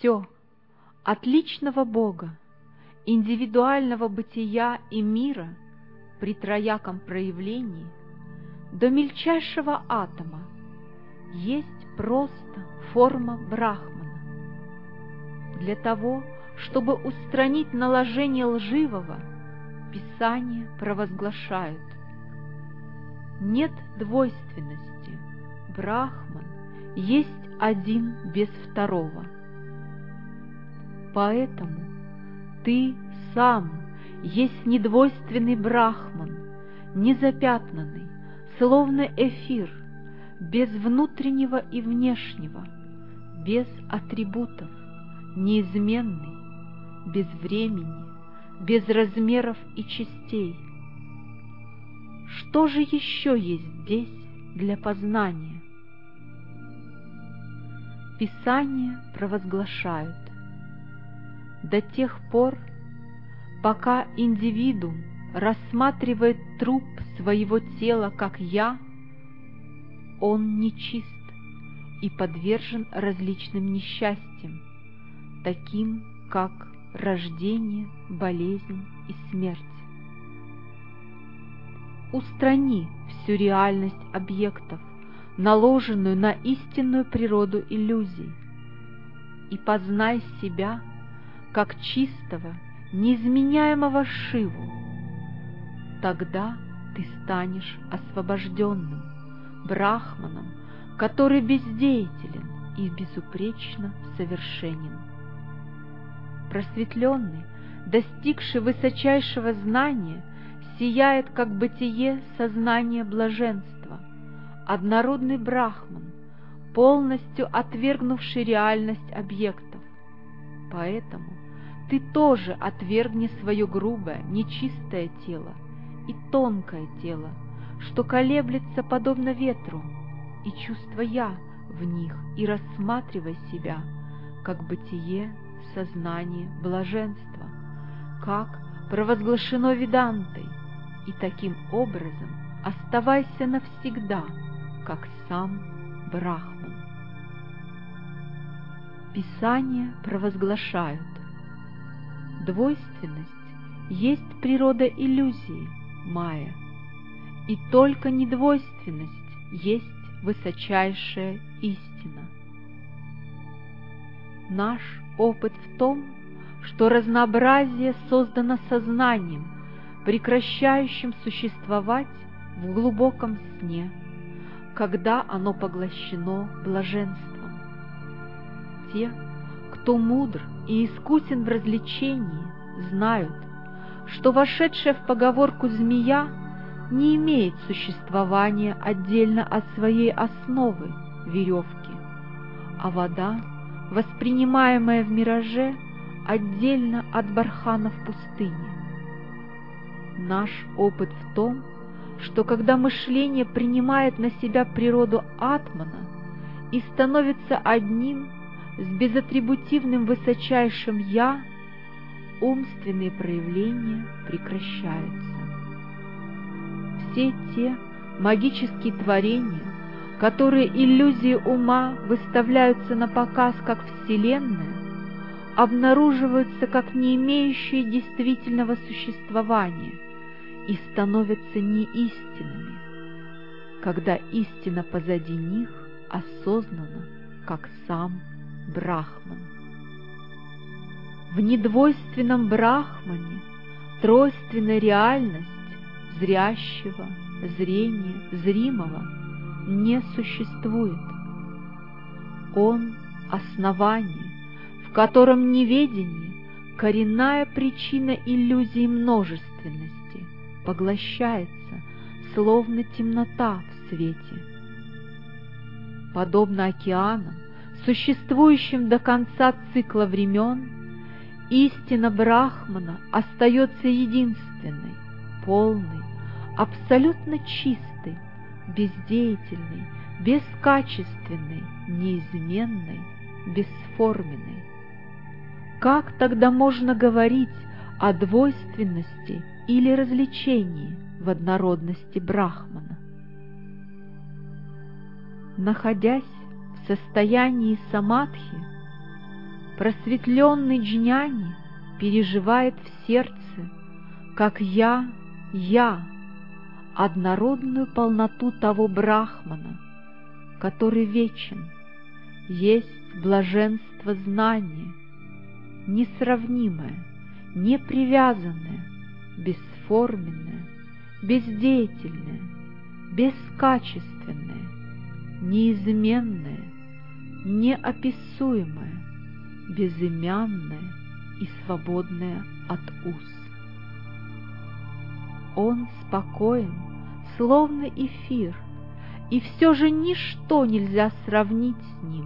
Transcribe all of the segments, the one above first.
Все, от личного Бога, индивидуального бытия и мира при трояком проявлении до мельчайшего атома есть просто форма Брахмана. Для того, чтобы устранить наложение лживого, Писание провозглашают: нет двойственности, Брахман есть один без второго. Поэтому ты сам есть недвойственный Брахман, незапятнанный, словно эфир, без внутреннего и внешнего, без атрибутов, неизменный, без времени, без размеров и частей. Что же еще есть здесь для познания? Писания провозглашают: до тех пор, пока индивидуум рассматривает труп своего тела как «я», он нечист и подвержен различным несчастьям, таким как рождение, болезнь и смерть. Устрани всю реальность объектов, наложенную на истинную природу иллюзий, и познай себя как чистого, неизменяемого Шиву. Тогда ты станешь освобожденным, Брахманом, который бездеятелен и безупречно совершенен. Просветленный, достигший высочайшего знания, сияет, как бытие сознания блаженства, однородный Брахман, полностью отвергнувший реальность объектов. Поэтому ты тоже отвергни свое грубое, нечистое тело и тонкое тело, что колеблется подобно ветру, и чувство «я» в них, и рассматривай себя как бытие сознание блаженства, как провозглашено Ведантой, и таким образом оставайся навсегда, как сам Брахман. Писания провозглашают: двойственность есть природа иллюзии, майя, и только недвойственность есть высочайшая истина. Наш опыт в том, что разнообразие создано сознанием, прекращающим существовать в глубоком сне, когда оно поглощено блаженством. Те, кто мудр и искусен в развлечении, знают, что вошедшая в поговорку змея не имеет существования отдельно от своей основы веревки, а вода, воспринимаемая в мираже, отдельно от бархана в пустыне. Наш опыт в том, что когда мышление принимает на себя природу атмана и становится одним с безатрибутивным высочайшим «я», умственные проявления прекращаются. Все те магические творения, которые иллюзии ума выставляются на показ как вселенная, обнаруживаются как не имеющие действительного существования и становятся неистинными, когда истина позади них осознана как сам Брахман. В недвойственном Брахмане тройственная реальность зрящего, зрения, зримого не существует. Он — основание, в котором неведение, коренная причина иллюзии множественности, поглощается, словно темнота в свете. Подобно океанам, существующим до конца цикла времен, истина Брахмана остается единственной, полной, абсолютно чистой, бездеятельной, бескачественной, неизменной, бесформенной. Как тогда можно говорить о двойственности или развлечении в однородности Брахмана? Находясь в состоянии самадхи, просветленный джняни переживает в сердце, как я, однородную полноту того Брахмана, который вечен, есть блаженство знания, несравнимое, непривязанное, бесформенное, бездеятельное, бескачественное, неизменное, неописуемое, безымянное и свободное от уз. Он спокоен, словно эфир, и все же ничто нельзя сравнить с ним.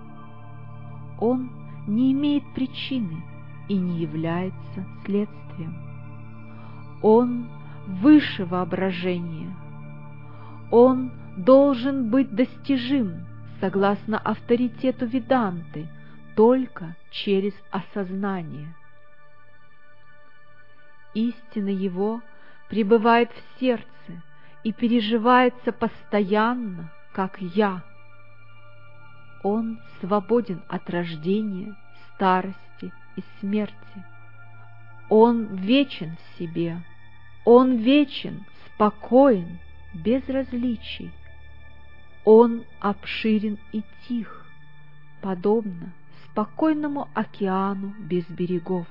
Он не имеет причины и не является следствием. Он выше воображения. Он должен быть достижим, согласно авторитету Веданты, только через осознание. Истина его пребывает в сердце и переживается постоянно, как «я». Он свободен от рождения, старости и смерти. Он вечен в себе. Он вечен, спокоен, без различий. Он обширен и тих, подобно спокойному океану без берегов.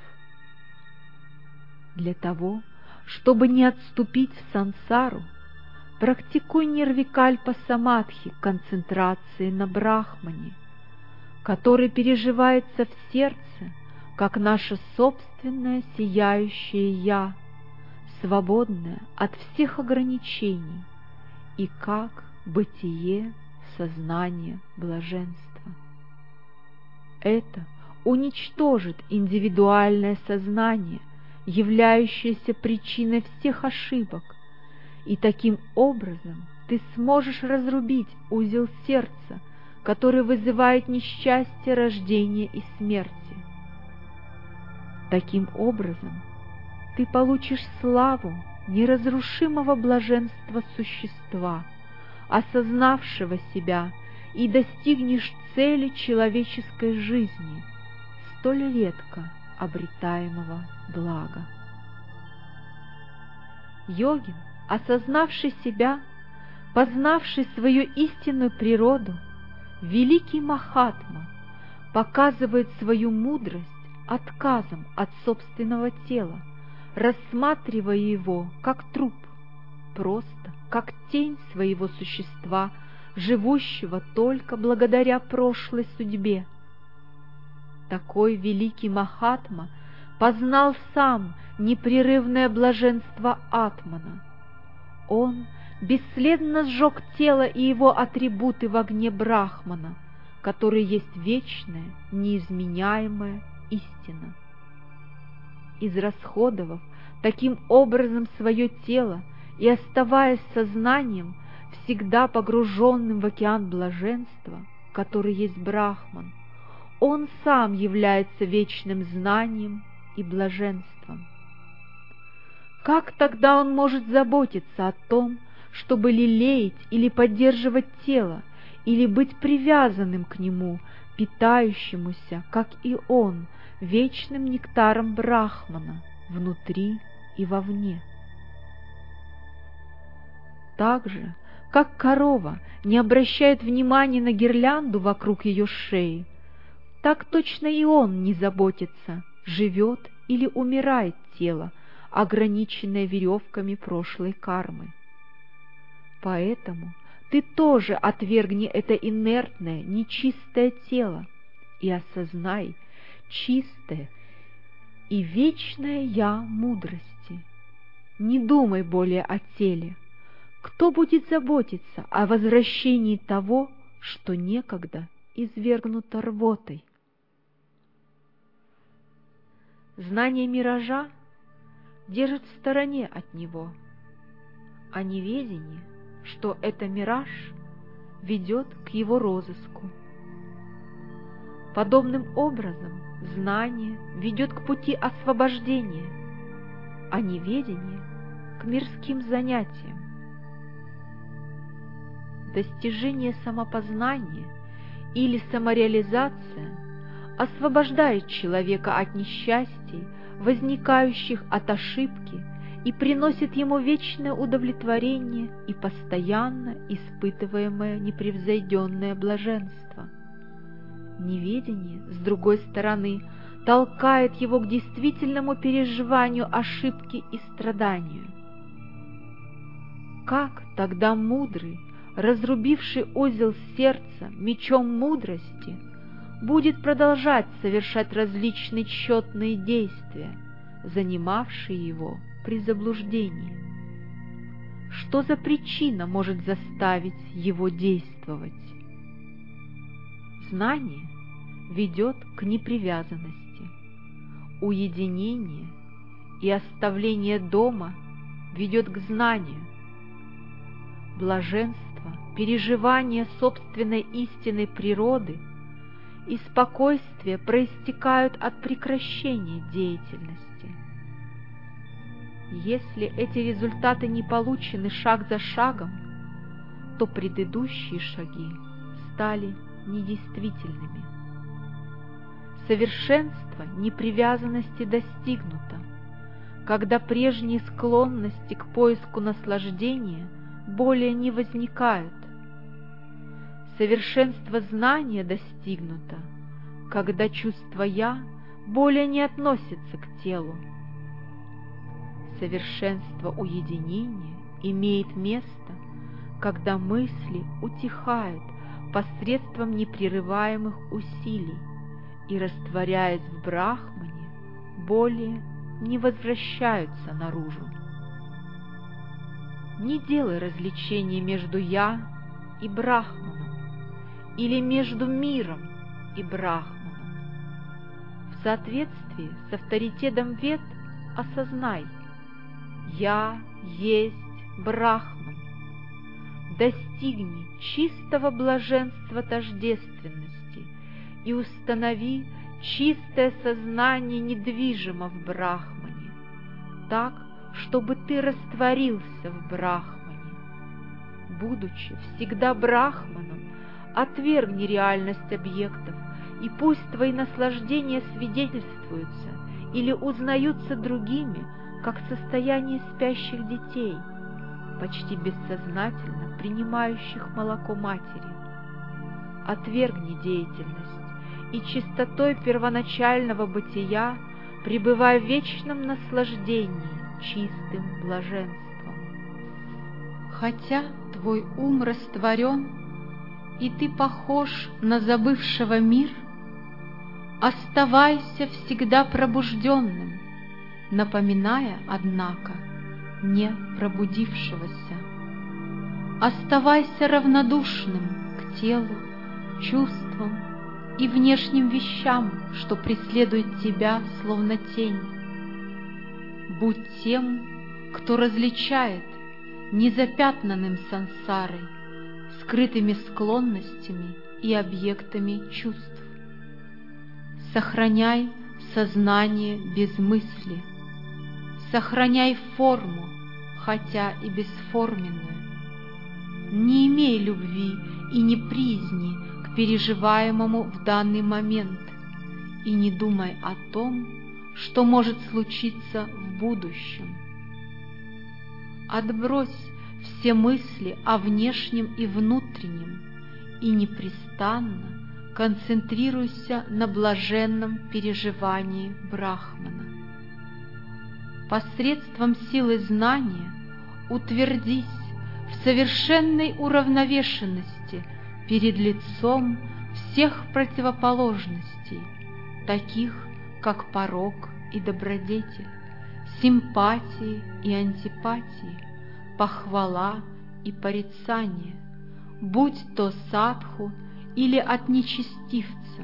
Для того, чтобы не отступить в сансару, практикуй нирвикальпа самадхи, концентрации на Брахмане, который переживается в сердце, как наше собственное сияющее «Я», свободное от всех ограничений, и как бытие сознания блаженства. Это уничтожит индивидуальное сознание, являющееся причиной всех ошибок, и таким образом ты сможешь разрубить узел сердца, который вызывает несчастье рождения и смерти. Таким образом, ты получишь славу неразрушимого блаженства существа, осознавшего себя, и достигнешь цели человеческой жизни, столь редко обретаемого блага. Йогин, осознавший себя, познавший свою истинную природу, великий Махатма, показывает свою мудрость отказом от собственного тела, рассматривая его как труп, просто как тень своего существа, живущего только благодаря прошлой судьбе. Такой великий Махатма познал сам непрерывное блаженство Атмана. Он бесследно сжег тело и его атрибуты в огне Брахмана, который есть вечная, неизменяемая истина. Израсходовав таким образом свое тело и оставаясь сознанием, всегда погруженным в океан блаженства, который есть Брахман, он сам является вечным знанием и блаженством. Как тогда он может заботиться о том, чтобы лелеять или поддерживать тело, или быть привязанным к нему, питающемуся, как и он, вечным нектаром Брахмана внутри и вовне? Так же, как корова не обращает внимания на гирлянду вокруг ее шеи, так точно и он не заботится, живет или умирает тело, ограниченное веревками прошлой кармы. Поэтому ты тоже отвергни это инертное, нечистое тело и осознай чистое и вечное «Я» мудрости. Не думай более о теле. Кто будет заботиться о возвращении того, что некогда извергнуто рвотой? Знание миража держит в стороне от него, а неведение, что это мираж, ведет к его розыску. Подобным образом знание ведет к пути освобождения, а неведение — к мирским занятиям. Достижение самопознания или самореализация освобождает человека от несчастий, возникающих от ошибки, и приносит ему вечное удовлетворение и постоянно испытываемое непревзойденное блаженство. Неведение, с другой стороны, толкает его к действительному переживанию ошибки и страданию. Как тогда мудрый, разрубивший узел сердца мечом мудрости, будет продолжать совершать различные тщетные действия, занимавшие его при заблуждении? Что за причина может заставить его действовать? Знание ведет к непривязанности. Уединение и оставление дома ведет к знанию. Блаженство, переживание собственной истинной природы и спокойствие проистекают от прекращения деятельности. Если эти результаты не получены шаг за шагом, то предыдущие шаги стали недействительными. Совершенство непривязанности достигнуто, когда прежние склонности к поиску наслаждения более не возникают. Совершенство знания достигнуто, когда чувство «я» более не относится к телу. Совершенство уединения имеет место, когда мысли утихают посредством непрерываемых усилий и, растворяясь в Брахмане, более не возвращаются наружу. Не делай различения между «я» и Брахманом или между миром и Брахманом. В соответствии с авторитетом Вед осознай: «Я есть Брахман». Достигни чистого блаженства тождественности и установи чистое сознание недвижимо в Брахмане, так, чтобы ты растворился в Брахмане. Будучи всегда Брахманом, отвергни реальность объектов, и пусть твои наслаждения свидетельствуются или узнаются другими, как состояние спящих детей, почти бессознательно принимающих молоко матери. Отвергни деятельность, и чистотой первоначального бытия пребывай в вечном наслаждении чистым блаженством. Хотя твой ум растворен, и ты похож на забывшего мир, оставайся всегда пробужденным, напоминая, однако, не пробудившегося. Оставайся равнодушным к телу, чувствам и внешним вещам, что преследуют тебя, словно тень. Будь тем, кто различает, незапятнанным сансарой, скрытыми склонностями и объектами чувств. Сохраняй сознание без мысли, сохраняй форму, хотя и бесформенную. Не имей любви и неприязни к переживаемому в данный момент и не думай о том, что может случиться в будущем. Отбрось все мысли о внешнем и внутреннем и непрестанно концентрируйся на блаженном переживании Брахмана. Посредством силы знания утвердись в совершенной уравновешенности перед лицом всех противоположностей, таких как порок и добродетель, симпатии и антипатии, похвала и порицание, будь то садху или от нечестивца.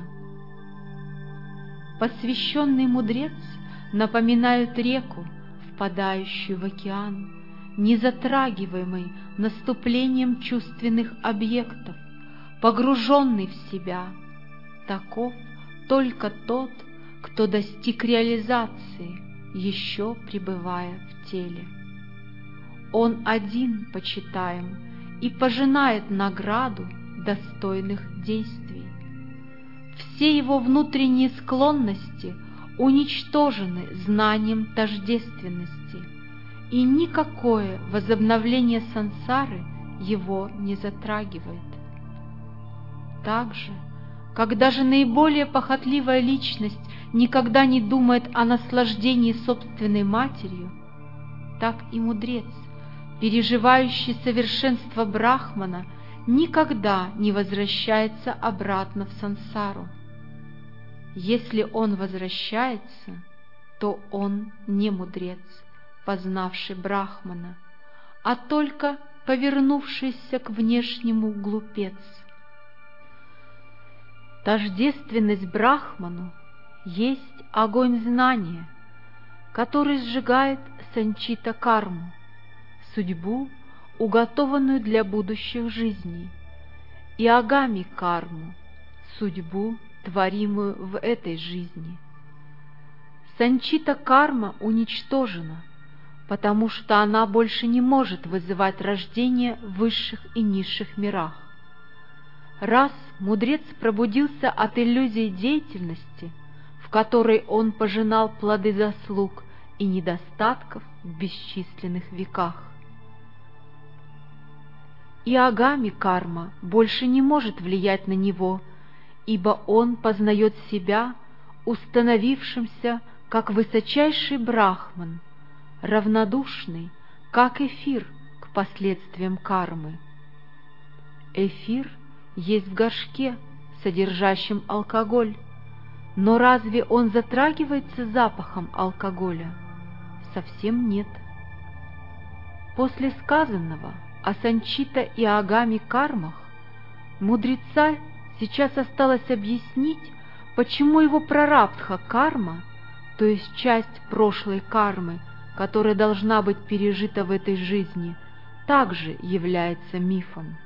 Посвященный мудрец напоминает реку, впадающую в океан, не затрагиваемый наступлением чувственных объектов, погруженный в себя. Таков только тот, кто достиг реализации, еще пребывая в теле. Он один почитаем и пожинает награду достойных действий. все его внутренние склонности уничтожены знанием тождественности, и никакое возобновление сансары его не затрагивает. Также, как даже наиболее похотливая личность никогда не думает о наслаждении собственной матерью, так и мудрец, переживающий совершенство Брахмана, никогда не возвращается обратно в сансару. Если он возвращается, то он не мудрец, познавший Брахмана, а только повернувшийся к внешнему глупец. Тождественность Брахману есть огонь знания, который сжигает санчита карму, судьбу, уготованную для будущих жизней, и агами карму, судьбу, творимую в этой жизни. Санчита карма уничтожена, потому что она больше не может вызывать рождение в высших и низших мирах. Раз мудрец пробудился от иллюзии деятельности, в которой он пожинал плоды заслуг и недостатков в бесчисленных веках, и агами карма больше не может влиять на него, ибо он познает себя установившимся как высочайший брахман, равнодушный, как эфир, к последствиям кармы. Эфир есть в горшке, содержащем алкоголь, но разве он затрагивается запахом алкоголя? Совсем нет. После сказанного о санчита и агами кармах мудреца сейчас осталось объяснить, почему его прарабдха карма, то есть часть прошлой кармы, которая должна быть пережита в этой жизни, также является мифом.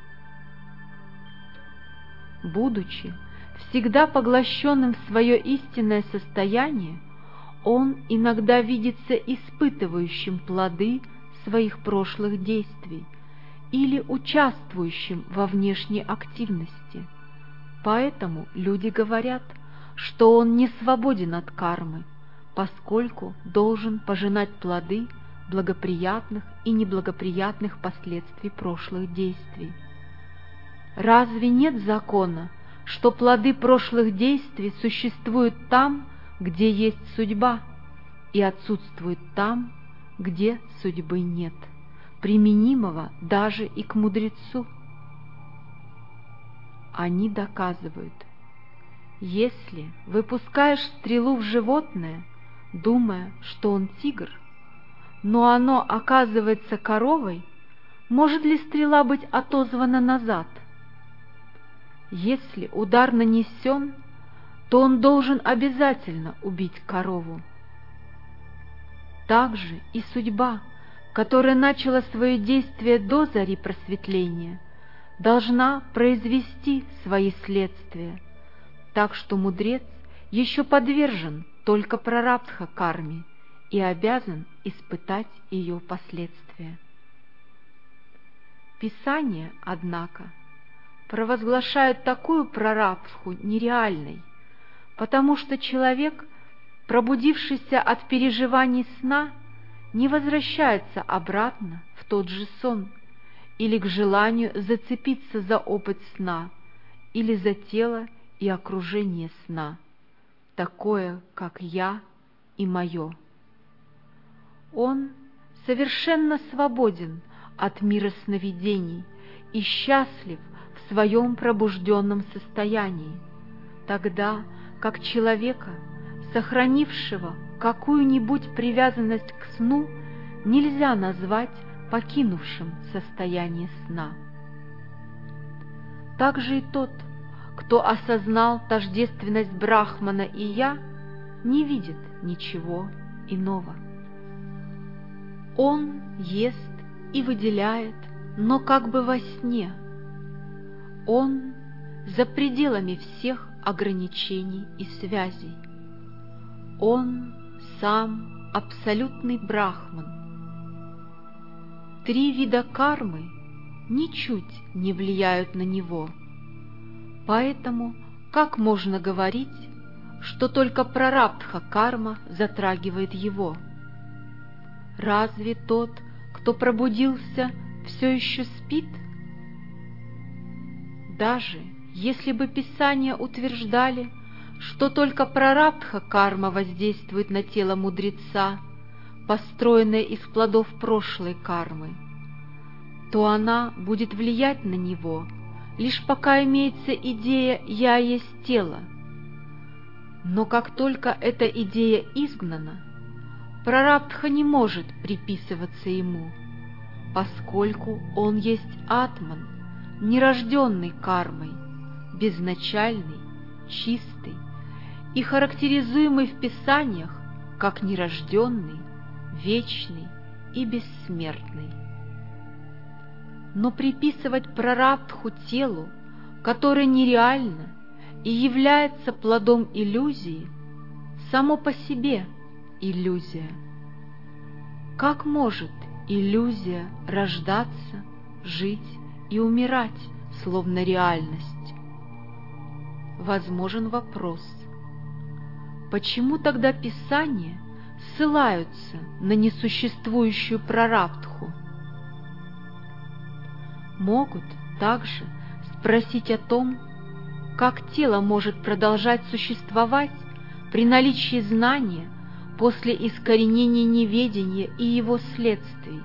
Будучи всегда поглощенным в свое истинное состояние, он иногда видится испытывающим плоды своих прошлых действий или участвующим во внешней активности. Поэтому люди говорят, что он не свободен от кармы, поскольку должен пожинать плоды благоприятных и неблагоприятных последствий прошлых действий. Разве нет закона, что плоды прошлых действий существуют там, где есть судьба, и отсутствуют там, где судьбы нет, применимого даже и к мудрецу? Они доказывают: если выпускаешь стрелу в животное, думая, что он тигр, но оно оказывается коровой, может ли стрела быть отозвана назад? Если удар нанесен, то он должен обязательно убить корову. Так же и судьба, которая начала свое действие до зари просветления, должна произвести свои следствия, так что мудрец еще подвержен только прарабдха карме и обязан испытать ее последствия. Писание, однако, провозглашает такую прарабдху нереальной, потому что человек, пробудившийся от переживаний сна, не возвращается обратно в тот же сон или к желанию зацепиться за опыт сна или за тело и окружение сна, такое, как «я» и «моё». Он совершенно свободен от мира сновидений и счастлив в своем пробужденном состоянии, тогда как человека, сохранившего какую-нибудь привязанность к сну, нельзя назвать покинувшим состояние сна. Также и тот, кто осознал тождественность Брахмана и «я», не видит ничего иного. Он ест и выделяет, но как бы во сне. Он за пределами всех ограничений и связей. Он сам абсолютный Брахман. 3 вида кармы ничуть не влияют на него, поэтому, как можно говорить, что только прарабдха карма затрагивает его? Разве тот, кто пробудился, все еще спит? Даже если бы Писания утверждали, что только прарабдха карма воздействует на тело мудреца, построенное из плодов прошлой кармы, то она будет влиять на него, лишь пока имеется идея «я есть тело». Но как только эта идея изгнана, прарабдха не может приписываться ему, поскольку он есть атман, нерожденный кармой, безначальный, чистый и характеризуемый в Писаниях как нерожденный, вечный и бессмертный. Но приписывать прарабдху телу, которое нереально и является плодом иллюзии, само по себе иллюзия. Как может иллюзия рождаться, жить и умирать, словно реальность? Возможен вопрос: почему тогда Писания ссылаются на несуществующую прарабдху? Могут также спросить о том, как тело может продолжать существовать при наличии знания после искоренения неведения и его следствий.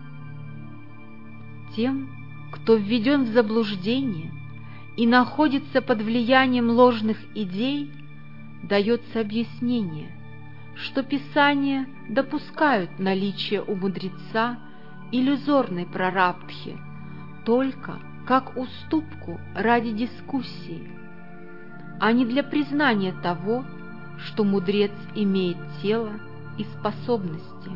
Тем, кто введен в заблуждение и находится под влиянием ложных идей, дается объяснение, что Писания допускают наличие у мудреца иллюзорной прарабдхи только как уступку ради дискуссии, а не для признания того, что мудрец имеет тело и способности.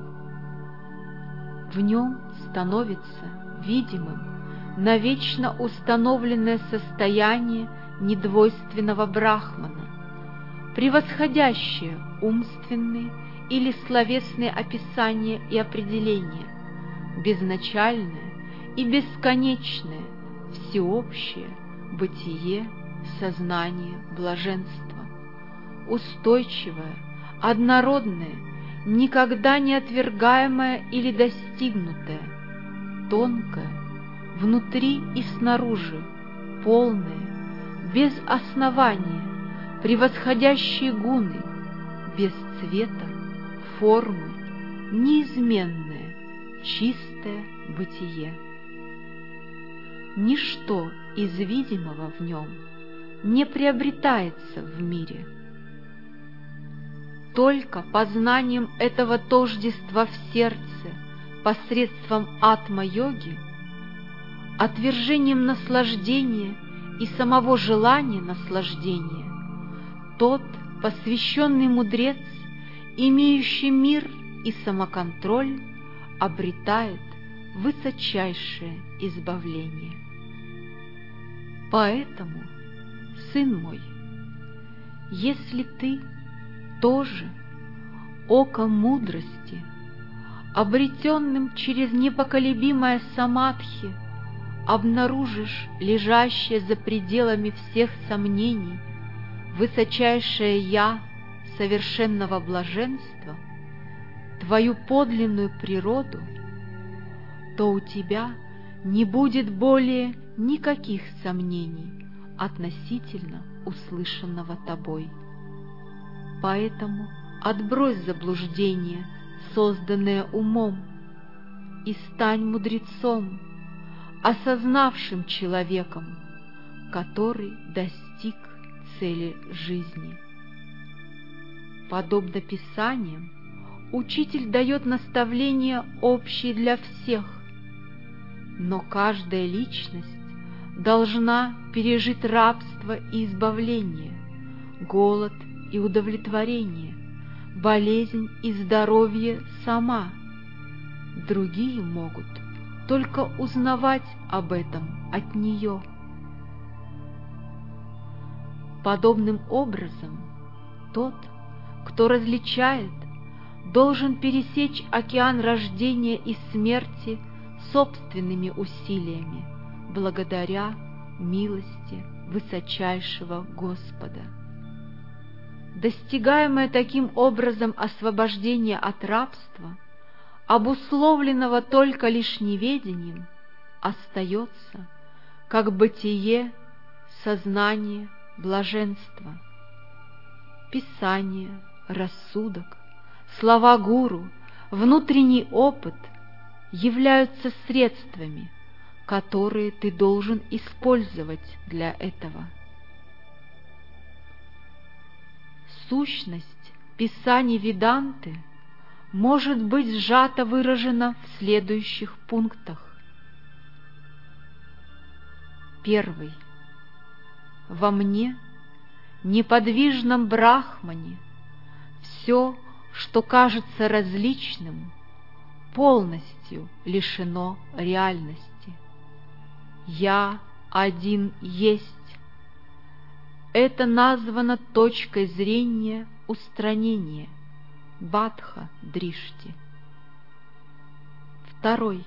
В нем становится видимым навечно установленное состояние недвойственного брахмана, превосходящее умственные или словесные описания и определения, безначальное и бесконечное, всеобщее бытие, сознание, блаженство, устойчивое, однородное, никогда не отвергаемое или достигнутое, тонкое, внутри и снаружи, полное, без основания, превосходящие гуны, без цвета, формы, неизменное, чистое бытие. Ничто из видимого в нем не приобретается в мире. Только познанием этого тождества в сердце посредством атма-йоги, отвержением наслаждения и самого желания наслаждения, тот посвященный мудрец, имеющий мир и самоконтроль, обретает высочайшее избавление. Поэтому, сын мой, если ты тоже оком мудрости, обретенным через непоколебимое самадхи, обнаружишь лежащее за пределами всех сомнений высочайшее «Я» совершенного блаженства, твою подлинную природу, то у тебя не будет более никаких сомнений относительно услышанного тобой. Поэтому отбрось заблуждение, созданное умом, и стань мудрецом, осознавшим человеком, который достиг цели жизни. Подобно Писаниям, учитель дает наставления общие для всех, но каждая личность должна пережить рабство и избавление, голод и удовлетворение, болезнь и здоровье сама. Другие могут только узнавать об этом от нее. Подобным образом, тот, кто различает, должен пересечь океан рождения и смерти собственными усилиями, благодаря милости высочайшего Господа. Достигаемое таким образом освобождение от рабства, обусловленного только лишь неведением, остается как бытие, сознание, блаженство. Писание, рассудок, слова гуру, внутренний опыт являются средствами, которые ты должен использовать для этого. Сущность писаний Веданты может быть сжато выражена в следующих пунктах. Первый. Во мне, неподвижном Брахмане, все, что кажется различным, полностью лишено реальности. Я один есть. Это названо точкой зрения устранения, Бадха-дришти. Второй.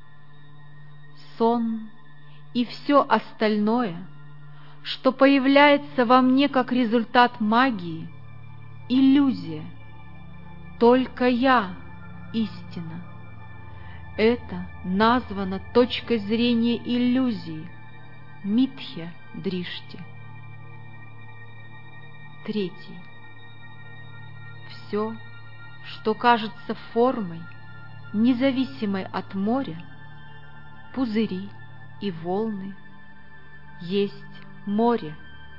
Сон и все остальное, что появляется во мне как результат магии, иллюзия. Только я — истина. Это названо точкой зрения иллюзии, Митхья-дришти. Третий. Все, что кажется формой, независимой от моря, пузыри и волны, есть море.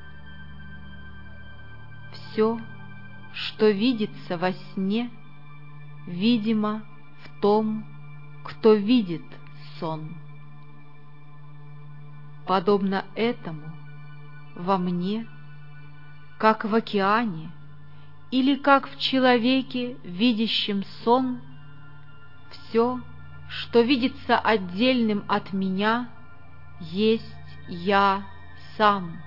Все, что видится во сне, видимо в том, кто видит сон. Подобно этому во мне, как в океане или как в человеке, видящем сон, все, что видится отдельным от меня, есть я сам.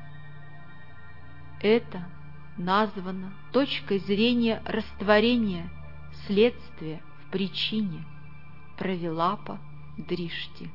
Это названо точкой зрения растворения следствия в причине, Правилапа-дришти.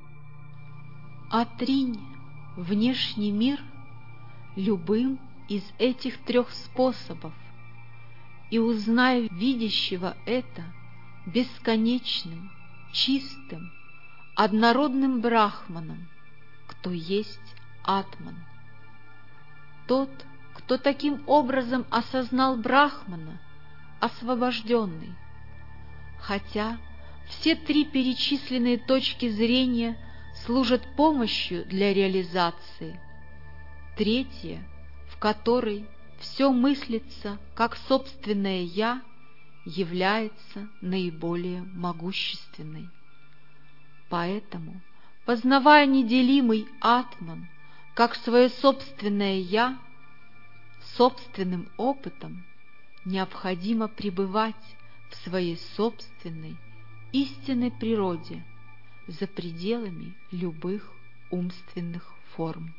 Отринь внешний мир любым из этих трех способов и узнай видящего это бесконечным, чистым, однородным Брахманом, кто есть Атман. Тот, кто таким образом осознал Брахмана, освобожденный, хотя все три перечисленные точки зрения служат помощью для реализации. Третья, в которой все мыслится как собственное «я», является наиболее могущественной. Поэтому, познавая неделимый Атман как свое собственное «я», собственным опытом необходимо пребывать в своей собственной истинной природе за пределами любых умственных форм.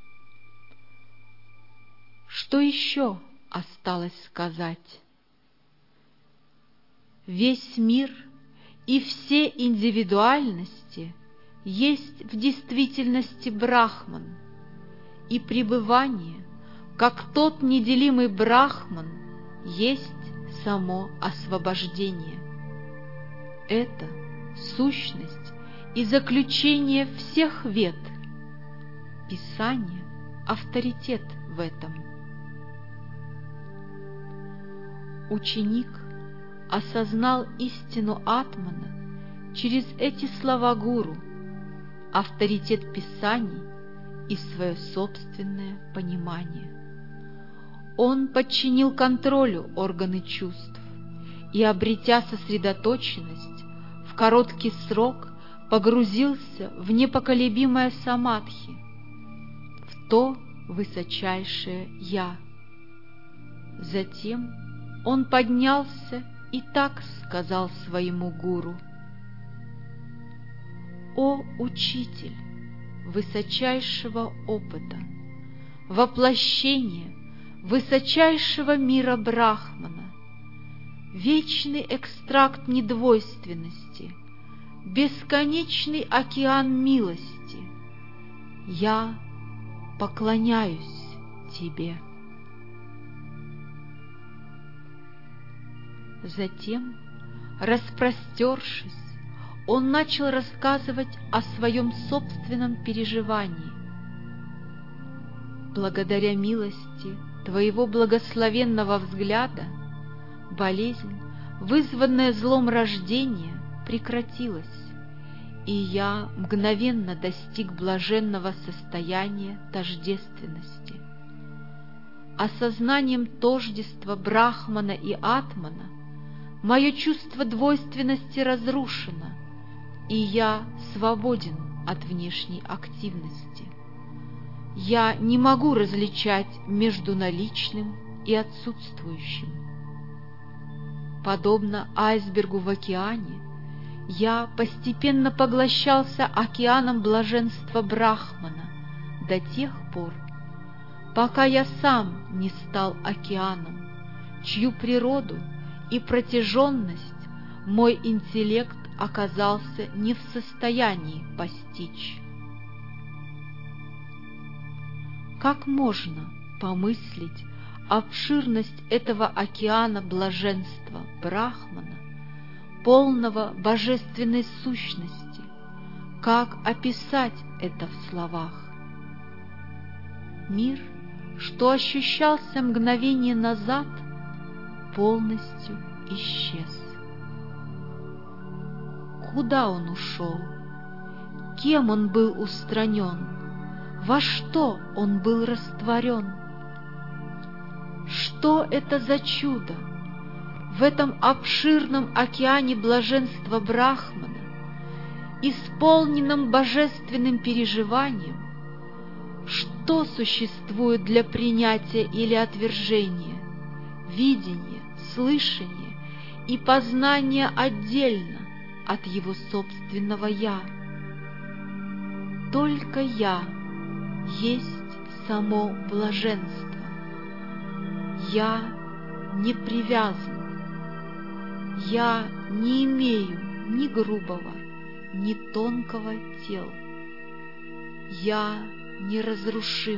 Что еще осталось сказать? Весь мир и все индивидуальности есть в действительности Брахман, и пребывание, как тот неделимый Брахман, есть само освобождение. Это сущность и заключение всех вед. Писание — авторитет в этом. Ученик осознал истину Атмана через эти слова гуру, авторитет Писаний и свое собственное понимание. Он подчинил контролю органы чувств и, обретя сосредоточенность, в короткий срок погрузился в непоколебимое самадхи, в то высочайшее «Я». Затем он поднялся и так сказал своему гуру: «О учитель высочайшего опыта, воплощение высочайшего мира Брахмана, вечный экстракт недвойственности, бесконечный океан милости, я поклоняюсь тебе. Затем, распростершись, он начал рассказывать о своем собственном переживании. Благодаря милости твоего благословенного взгляда болезнь, вызванная злом рождения, прекратилась, и я мгновенно достиг блаженного состояния тождественности. Осознанием тождества Брахмана и Атмана мое чувство двойственности разрушено, и я свободен от внешней активности. Я не могу различать между наличным и отсутствующим. Подобно айсбергу в океане, я постепенно поглощался океаном блаженства Брахмана до тех пор, пока я сам не стал океаном, чью природу и протяженность мой интеллект оказался не в состоянии постичь. Как можно помыслить обширность этого океана блаженства Брахмана, полного божественной сущности? Как описать это в словах? Мир, что ощущался мгновение назад, полностью исчез. Куда он ушел? Кем он был устранен? Во что он был растворен? Что это за чудо в этом обширном океане блаженства Брахмана, исполненном божественным переживанием? Что существует для принятия или отвержения, видения, слышания и познания отдельно от его собственного «я»? Только «я» есть само блаженство. Я не привязан. Я не имею ни грубого, ни тонкого тела. Я неразрушим.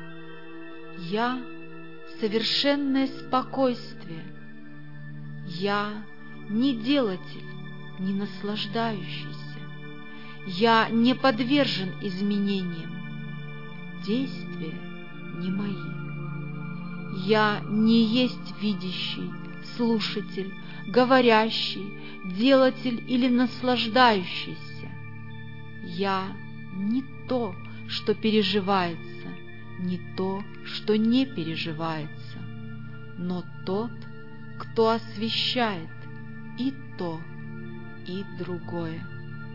Я — совершенное спокойствие. Я не делатель, не наслаждающийся. Я не подвержен изменениям. Действия не мои. Я не есть видящий, слушатель, говорящий, делатель или наслаждающийся. Я не то, что переживается, не то, что не переживается, но тот, кто освещает и то, и другое.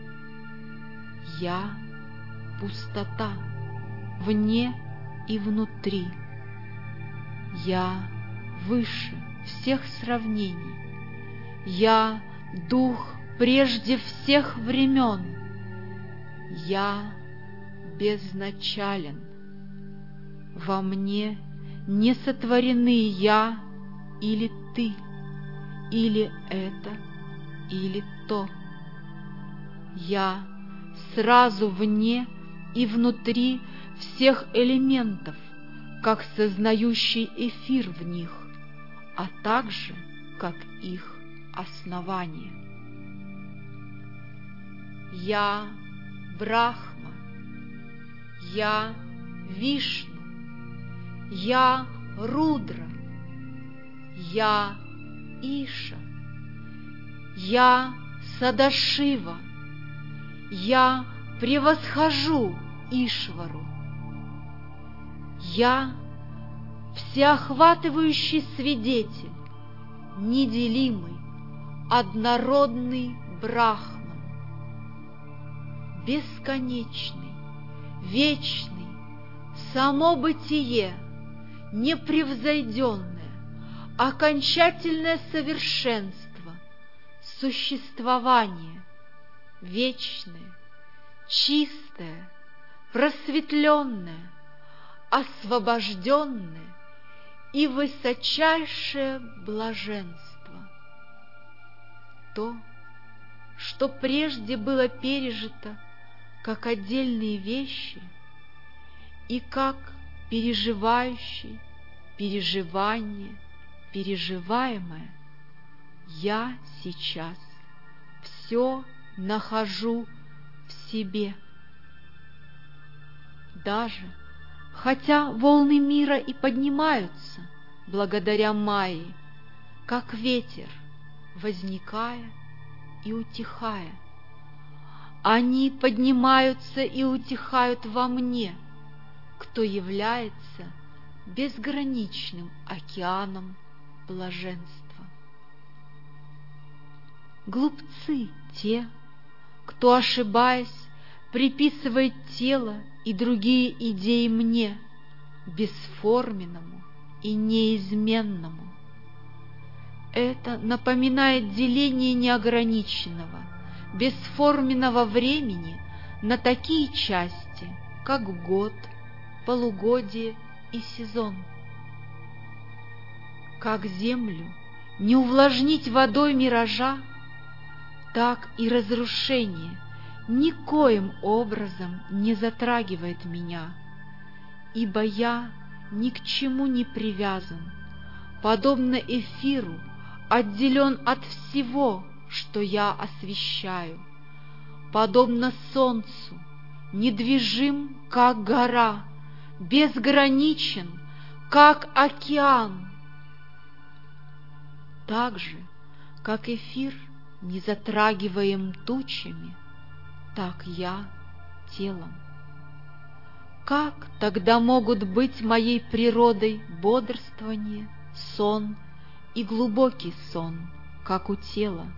Я — пустота, вне и внутри. Я выше всех сравнений. Я — дух прежде всех времен. Я безначален. Во мне не сотворены я или ты, или это, или то. Я сразу вне и внутри всех элементов, как сознающий эфир в них, а также как их основание. Я Брахма, я Вишну, я Рудра, я Иша, я Садашива, я превосхожу Ишвару. Я всеохватывающий свидетель, неделимый, однородный Брахман, бесконечный, вечный, само бытие, непревзойденное, окончательное совершенство, существование, вечное, чистое, просветленное, освобожденное и высочайшее блаженство. То, что прежде было пережито как отдельные вещи, и как переживающий переживание, переживаемое, я сейчас все нахожу в себе. Даже хотя волны мира и поднимаются благодаря Майе, как ветер, возникая и утихая, они поднимаются и утихают во мне, кто является безграничным океаном блаженства. Глупцы те, кто, ошибаясь, приписывает тело и другие идеи мне, бесформенному и неизменному. Это напоминает деление неограниченного, бесформенного времени на такие части, как год, полугодие и сезон. Как землю не увлажнить водой миража, так и разрушение никоим образом не затрагивает меня, ибо я ни к чему не привязан, подобно эфиру, отделен от всего, что я освещаю, подобно солнцу, недвижим, как гора, безграничен, как океан. Так же, как эфир не затрагиваем тучами, так я телом. Как тогда могут быть моей природой бодрствование, сон и глубокий сон, как у тела?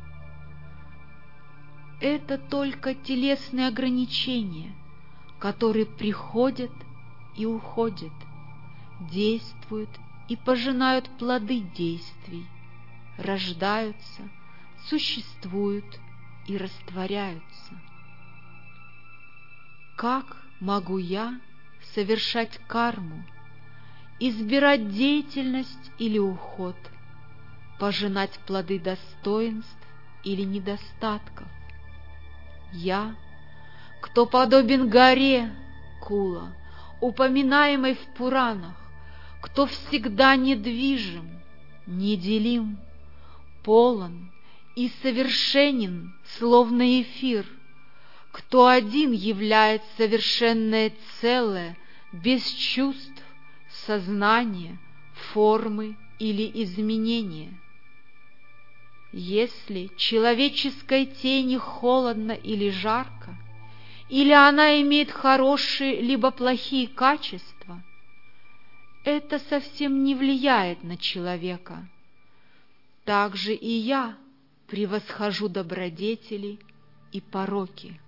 Это только телесные ограничения, которые приходят и уходят, действуют и пожинают плоды действий, рождаются, существуют и растворяются. Как могу я совершать карму, избирать деятельность или уход, пожинать плоды достоинств или недостатков? Я, кто подобен горе Кула, упоминаемой в Пуранах, кто всегда недвижим, неделим, полон и совершенен, словно эфир, кто один являет совершенное целое, без чувств, сознания, формы или изменения. Если человеческой тени холодно или жарко, или она имеет хорошие либо плохие качества, это совсем не влияет на человека. Также и я превосхожу добродетели и пороки.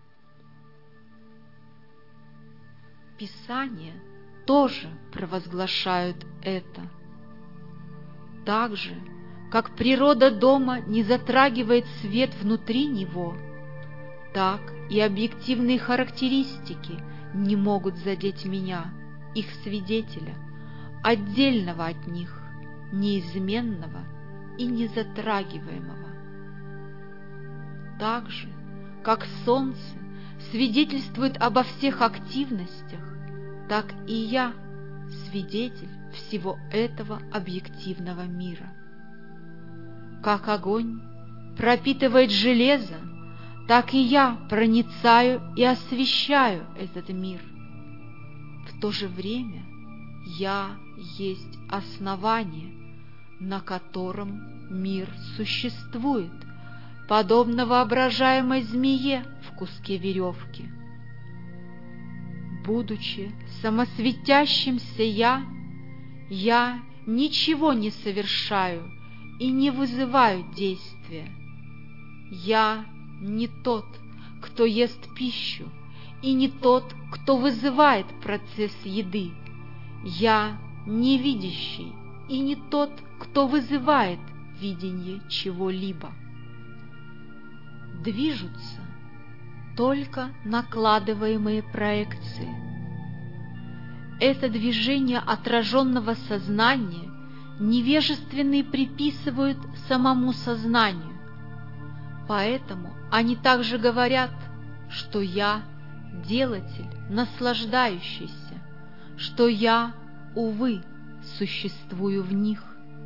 Писания тоже провозглашают это. Так же, как природа дома не затрагивает свет внутри него, так и объективные характеристики не могут задеть меня, их свидетеля, отдельного от них, неизменного и незатрагиваемого. Так же, как солнце свидетельствует обо всех активностях, так и я свидетель всего этого объективного мира. Как огонь пропитывает железо, так и я проницаю и освещаю этот мир. В то же время я есть основание, на котором мир существует, подобно воображаемой змее в куске веревки. Будучи самосветящимся я ничего не совершаю и не вызываю действия. Я не тот, кто ест пищу, и не тот, кто вызывает процесс еды. Я не видящий, и не тот, кто вызывает видение чего-либо. Движутся только накладываемые проекции. Это движение отраженного сознания невежественные приписывают самому сознанию. Поэтому они также говорят, что я делатель, наслаждающийся, что я, увы, существую в них.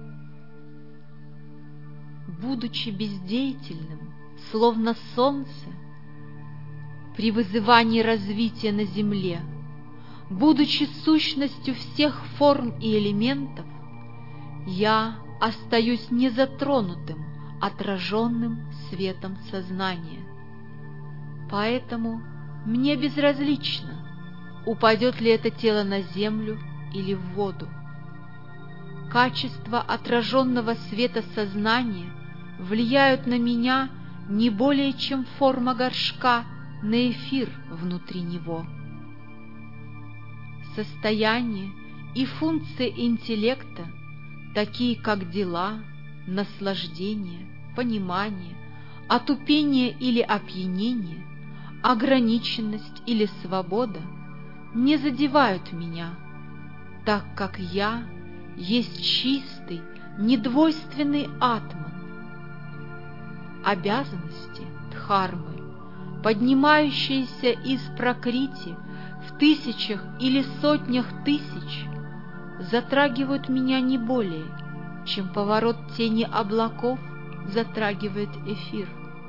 Будучи бездеятельным, словно солнце, при вызывании развития на земле, будучи сущностью всех форм и элементов, я остаюсь незатронутым, отраженным светом сознания. Поэтому мне безразлично, упадет ли это тело на землю или в воду. Качества отраженного света сознания влияют на меня не более, чем форма горшка на эфир внутри него. Состояние и функции интеллекта, такие как дела, наслаждение, понимание, отупение или опьянение, ограниченность или свобода, не задевают меня, так как я есть чистый, недвойственный атман. Обязанности дхармы, поднимающиеся из пракрити в тысячах или сотнях тысяч, затрагивают меня не более, чем поворот тени облаков затрагивает эфир.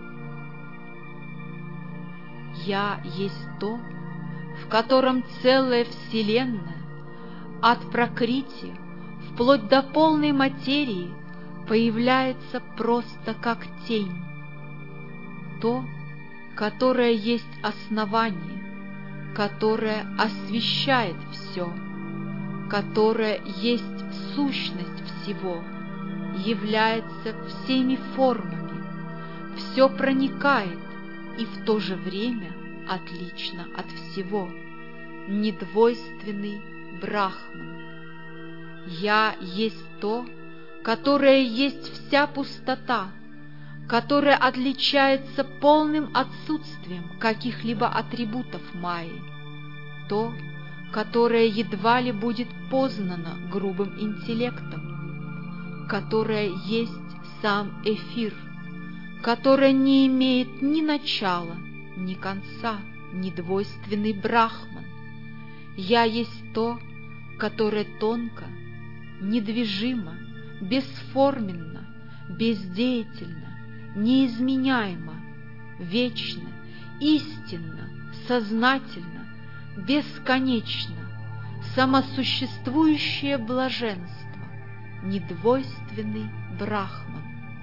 Я есть то, в котором целая вселенная, от пракрити вплоть до полной материи, появляется просто как тень. То, которое есть основание, которое освещает все, которое есть сущность всего, является всеми формами, все проникает и в то же время отлично от всего, недвойственный Брахман. Я есть то, которое есть вся пустота, которое отличается полным отсутствием каких-либо атрибутов майи, то, которое едва ли будет познано грубым интеллектом, которое есть сам эфир, которое не имеет ни начала, ни конца, ни двойственный Брахман. Я есть то, которое тонко, недвижимо, бесформенно, бездеятельно, неизменяемо, вечно, истинно, сознательно, бесконечно, самосуществующее блаженство, недвойственный Брахман.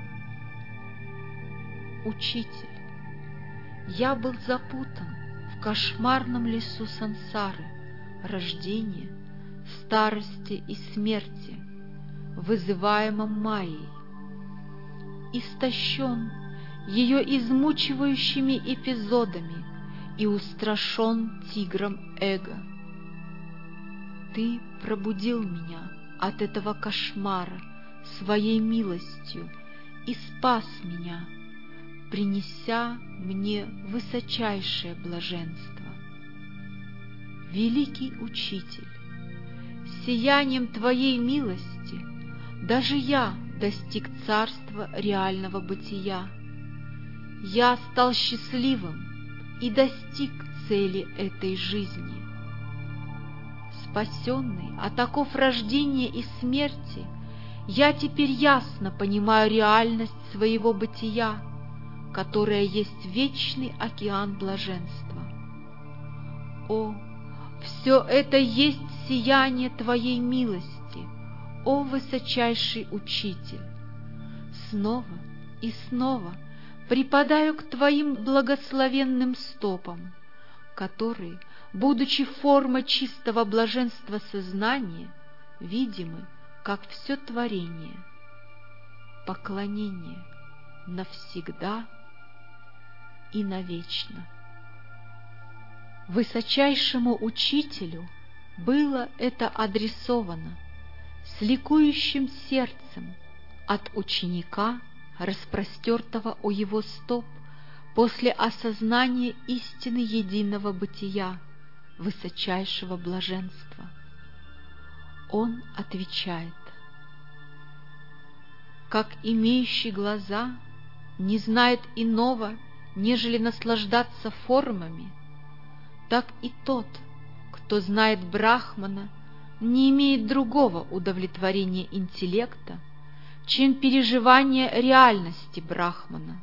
Учитель, я был запутан в кошмарном лесу сансары, рождения, старости и смерти, вызываемом майей, истощен ее измучивающими эпизодами и устрашен тигром эго. Ты пробудил меня от этого кошмара своей милостью и спас меня, принеся мне высочайшее блаженство. Великий Учитель, сиянием Твоей милости даже я достиг царства реального бытия. Я стал счастливым и достиг цели этой жизни. Спасенный от оков рождения и смерти, я теперь ясно понимаю реальность своего бытия, которое есть вечный океан блаженства. О, все это есть сияние Твоей милости, о высочайший Учитель! Снова и снова припадаю к Твоим благословенным стопам, которые, будучи формой чистого блаженства сознания, видимы, как все творение. Поклонение навсегда и навечно. Высочайшему Учителю было это адресовано с ликующим сердцем от ученика, распростертого у его стоп после осознания истины единого бытия, высочайшего блаженства. Он отвечает: как имеющий глаза не знает иного, нежели наслаждаться формами, так и тот, кто знает Брахмана, не имеет другого удовлетворения интеллекта, чем переживание реальности Брахмана.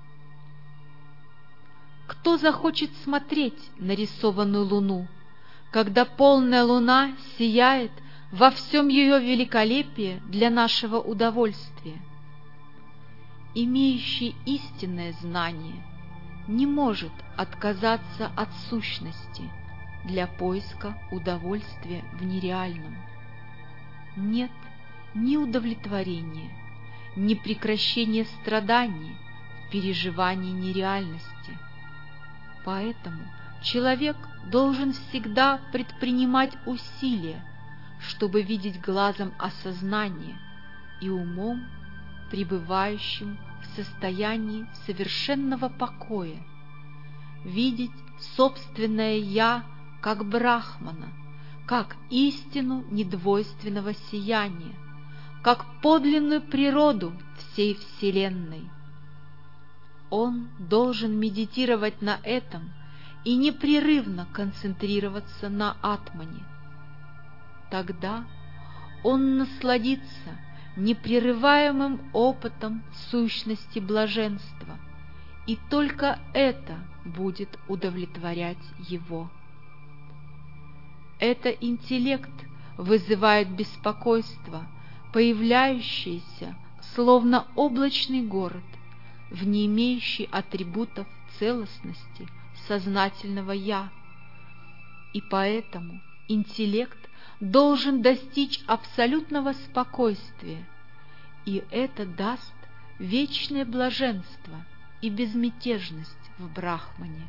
Кто захочет смотреть на рисованную луну, когда полная луна сияет во всем ее великолепии для нашего удовольствия? Имеющий истинное знание не может отказаться от сущности для поиска удовольствия в нереальном. Нет ни удовлетворения, ни прекращения страданий в переживании нереальности. Поэтому человек должен всегда предпринимать усилия, чтобы видеть глазом осознания и умом, пребывающим в состоянии совершенного покоя, видеть собственное «я» как Брахмана, как истину недвойственного сияния, как подлинную природу всей Вселенной. Он должен медитировать на этом и непрерывно концентрироваться на атмане. Тогда он насладится непрерываемым опытом сущности блаженства, и только это будет удовлетворять его. Это интеллект вызывает беспокойство, появляющееся словно облачный город, в не имеющий атрибутов целостности сознательного «я», и поэтому интеллект должен достичь абсолютного спокойствия, и это даст вечное блаженство и безмятежность в Брахмане.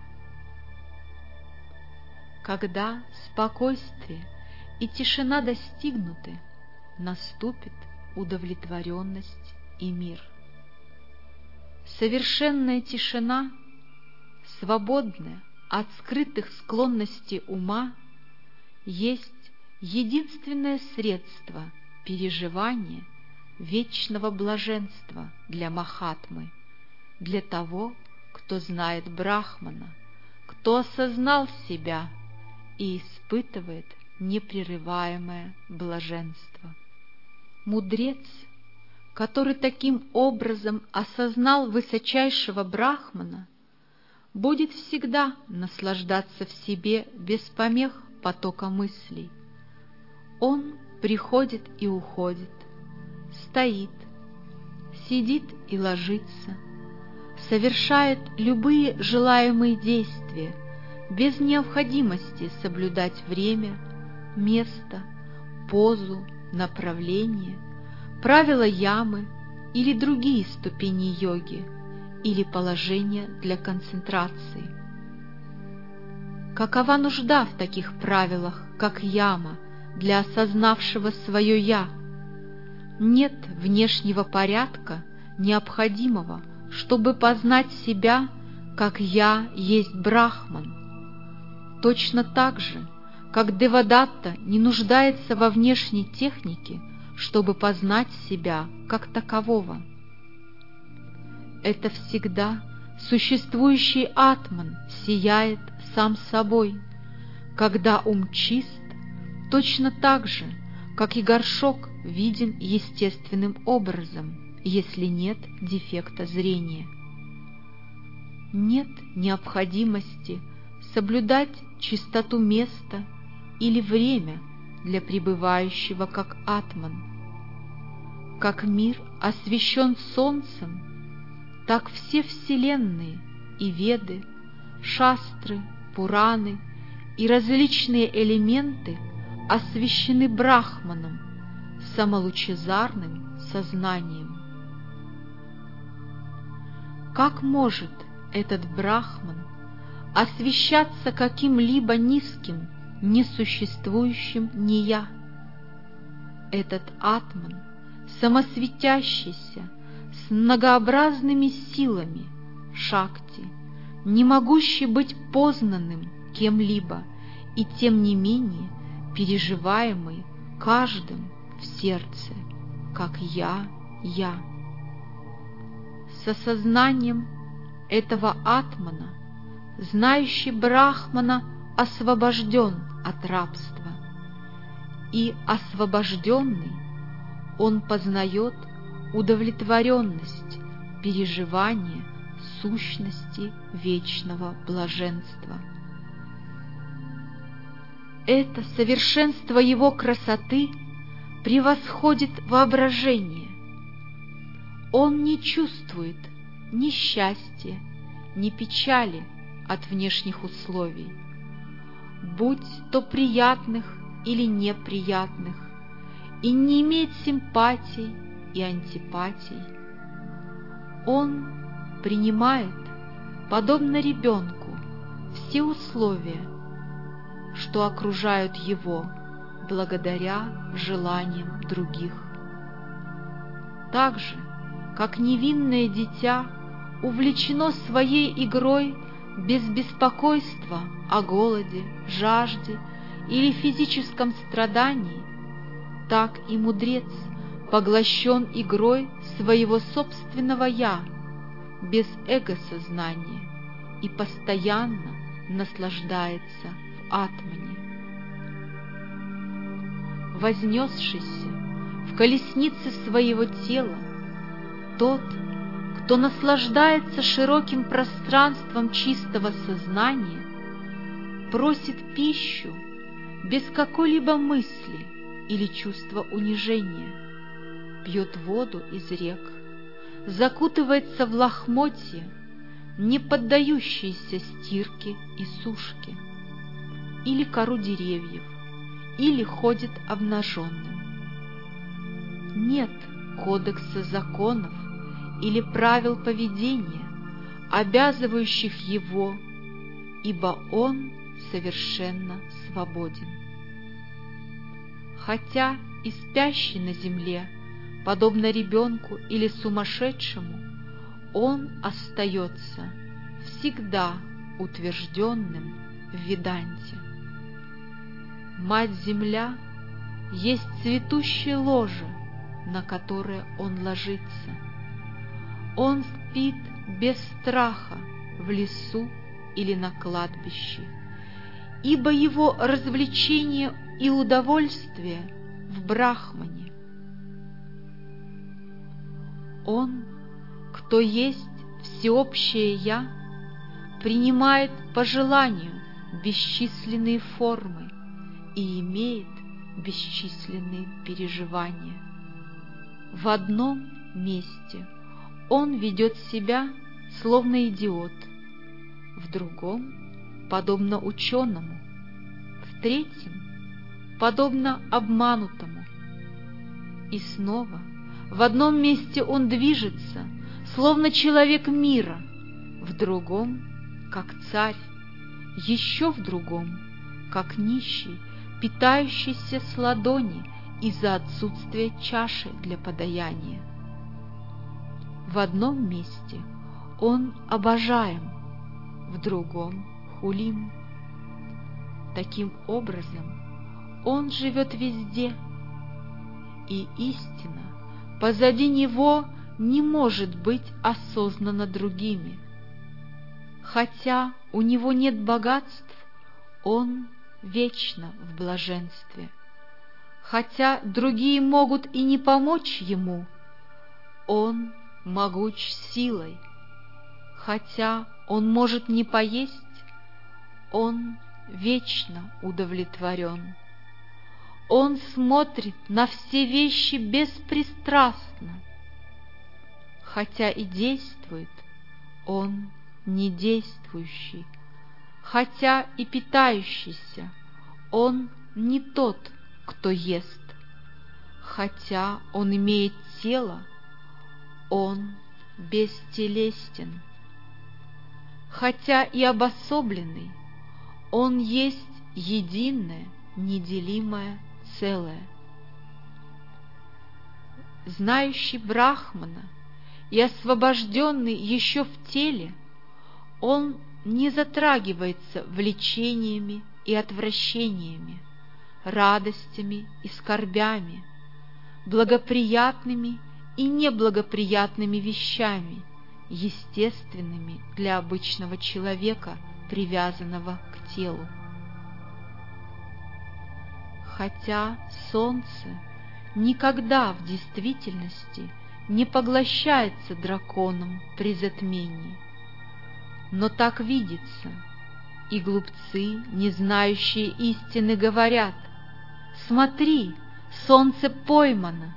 Когда спокойствие и тишина достигнуты, наступит удовлетворенность и мир. Совершенная тишина, свободная от скрытых склонностей ума, есть единственное средство переживания вечного блаженства для Махатмы, для того, кто знает Брахмана, кто осознал себя и испытывает непрерываемое блаженство. Мудрец, который таким образом осознал высочайшего Брахмана, будет всегда наслаждаться в себе без помех потока мыслей. Он приходит и уходит, стоит, сидит и ложится, совершает любые желаемые действия без необходимости соблюдать время, место, позу, направление, правила ямы или другие ступени йоги, или положения для концентрации. Какова нужда в таких правилах, как яма, для осознавшего свое «я»? Нет внешнего порядка, необходимого, чтобы познать себя, как «я» есть Брахман. Точно так же, как Девадатта не нуждается во внешней технике, чтобы познать себя как такового. Это всегда существующий атман сияет сам собой, когда ум чист, точно так же, как и горшок виден естественным образом, если нет дефекта зрения. Нет необходимости соблюдать чистоту места или время для пребывающего как атман. Как мир освещен солнцем, так все вселенные и веды, шастры, пураны и различные элементы освещены Брахманом, самолучезарным сознанием. Как может этот Брахман освещаться каким-либо низким, несуществующим «не-я»? Этот атман, самосветящийся, с многообразными силами, шакти, не могущий быть познанным кем-либо и тем не менее переживаемый каждым в сердце, как «я». С осознанием этого атмана, знающий Брахмана освобожден от рабства, и освобожденный он познает удовлетворенность переживания сущности вечного блаженства. Это совершенство его красоты превосходит воображение. Он не чувствует ни счастья, ни печали от внешних условий, будь то приятных или неприятных, и не имеет симпатий и антипатий. Он принимает, подобно ребенку, все условия, что окружают его, благодаря желаниям других. Так же, как невинное дитя увлечено своей игрой без беспокойства о голоде, жажде или физическом страдании, так и мудрец поглощен игрой своего собственного «я», без эго-сознания, и постоянно наслаждается в атмане. Вознесшийся в колеснице своего тела, тот, кто наслаждается широким пространством чистого сознания, просит пищу без какой-либо мысли или чувства унижения, пьет воду из рек, закутывается в лохмотья, не поддающиеся стирке и сушке, или кору деревьев, или ходит обнаженным. Нет кодекса законов или правил поведения, обязывающих его, ибо он совершенно свободен. Хотя и спящий на земле, подобно ребенку или сумасшедшему, он остается всегда утвержденным в Веданте. Мать-Земля есть цветущее ложе, на которое он ложится. Он спит без страха в лесу или на кладбище, ибо его развлечение и удовольствие в Брахмане. Он, кто есть всеобщее «Я», принимает по желанию бесчисленные формы и имеет бесчисленные переживания. В одном месте он ведет себя словно идиот, в другом — подобно ученому, в третьем — подобно обманутому. И снова в одном месте он движется, словно человек мира, в другом — как царь, еще в другом — как нищий, питающийся с ладони из-за отсутствия чаши для подаяния. В одном месте он обожаем, в другом — хулим. Таким образом, он живет везде, и истина позади него не может быть осознана другими. Хотя у него нет богатств, он вечно в блаженстве. Хотя другие могут и не помочь ему, он могуч силой. Хотя он может не поесть, он вечно удовлетворен. Он смотрит на все вещи беспристрастно. Хотя и действует, он не действующий. Хотя и питающийся, он не тот, кто ест. Хотя он имеет тело, он бестелестен. Хотя и обособленный, он есть единое, неделимое целое. Знающий Брахмана и освобожденный еще в теле, он не затрагивается влечениями и отвращениями, радостями и скорбями, благоприятными и неблагоприятными вещами, естественными для обычного человека, привязанного к телу. хотя солнце никогда в действительности не поглощается драконом при затмении. Но так видится, и глупцы, не знающие истины, говорят: «Смотри, солнце поймано!»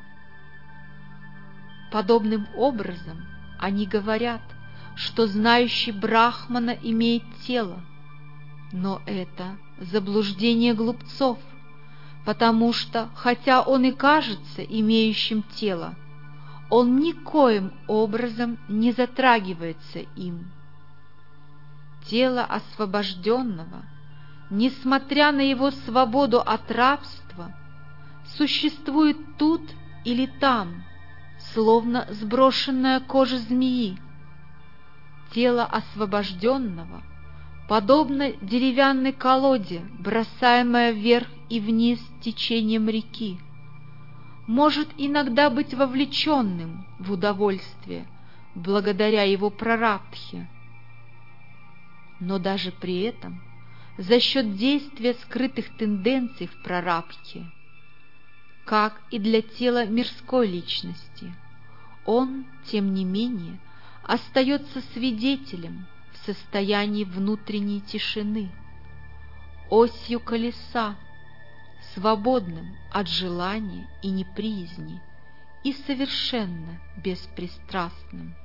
Подобным образом они говорят, что знающий Брахмана имеет тело, но это заблуждение глупцов, потому что, хотя он и кажется имеющим тело, он никоим образом не затрагивается им. Тело освобожденного, несмотря на его свободу от рабства, существует тут или там, словно сброшенная кожа змеи. Тело освобожденного подобно деревянной колоде, бросаемая вверх и вниз течением реки, может иногда быть вовлеченным в удовольствие благодаря его прарабдхе. Но даже при этом, за счет действия скрытых тенденций в прарабдхе, как и для тела мирской личности, он, тем не менее, остается свидетелем в состоянии внутренней тишины, осью колеса, свободным от желания и неприязни и совершенно беспристрастным.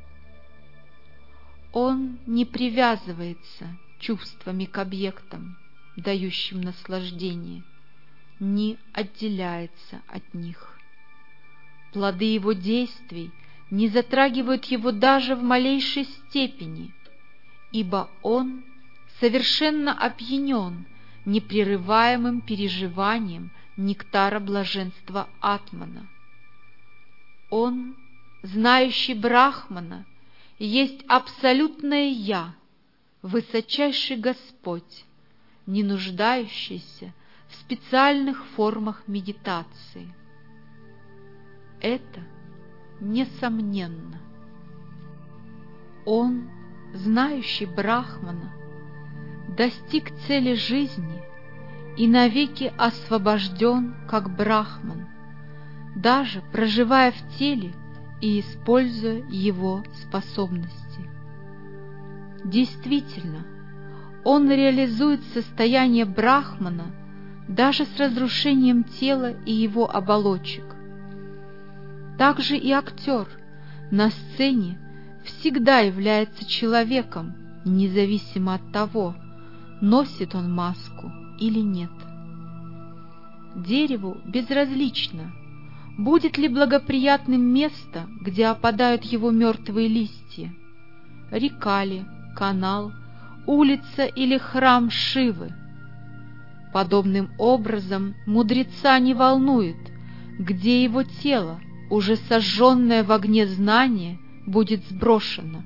Он не привязывается чувствами к объектам, дающим наслаждение, не отделяется от них. Плоды его действий не затрагивают его даже в малейшей степени, ибо он совершенно опьянен непрерываемым переживанием нектара блаженства Атмана. Он, знающий Брахмана, есть абсолютное Я, высочайший Господь, не нуждающийся в специальных формах медитации. Это несомненно. Он, знающий Брахмана, достиг цели жизни и навеки освобожден как Брахман, даже проживая в теле и используя его способности. Действительно, он реализует состояние Брахмана даже с разрушением тела и его оболочек. Также и актер на сцене всегда является человеком, независимо от того, носит он маску или нет. Дереву безразлично, будет ли благоприятным место, где опадают его мертвые листья, река ли, канал, улица или храм Шивы. Подобным образом мудреца не волнует, где его тело, уже сожженное в огне знания, будет сброшено.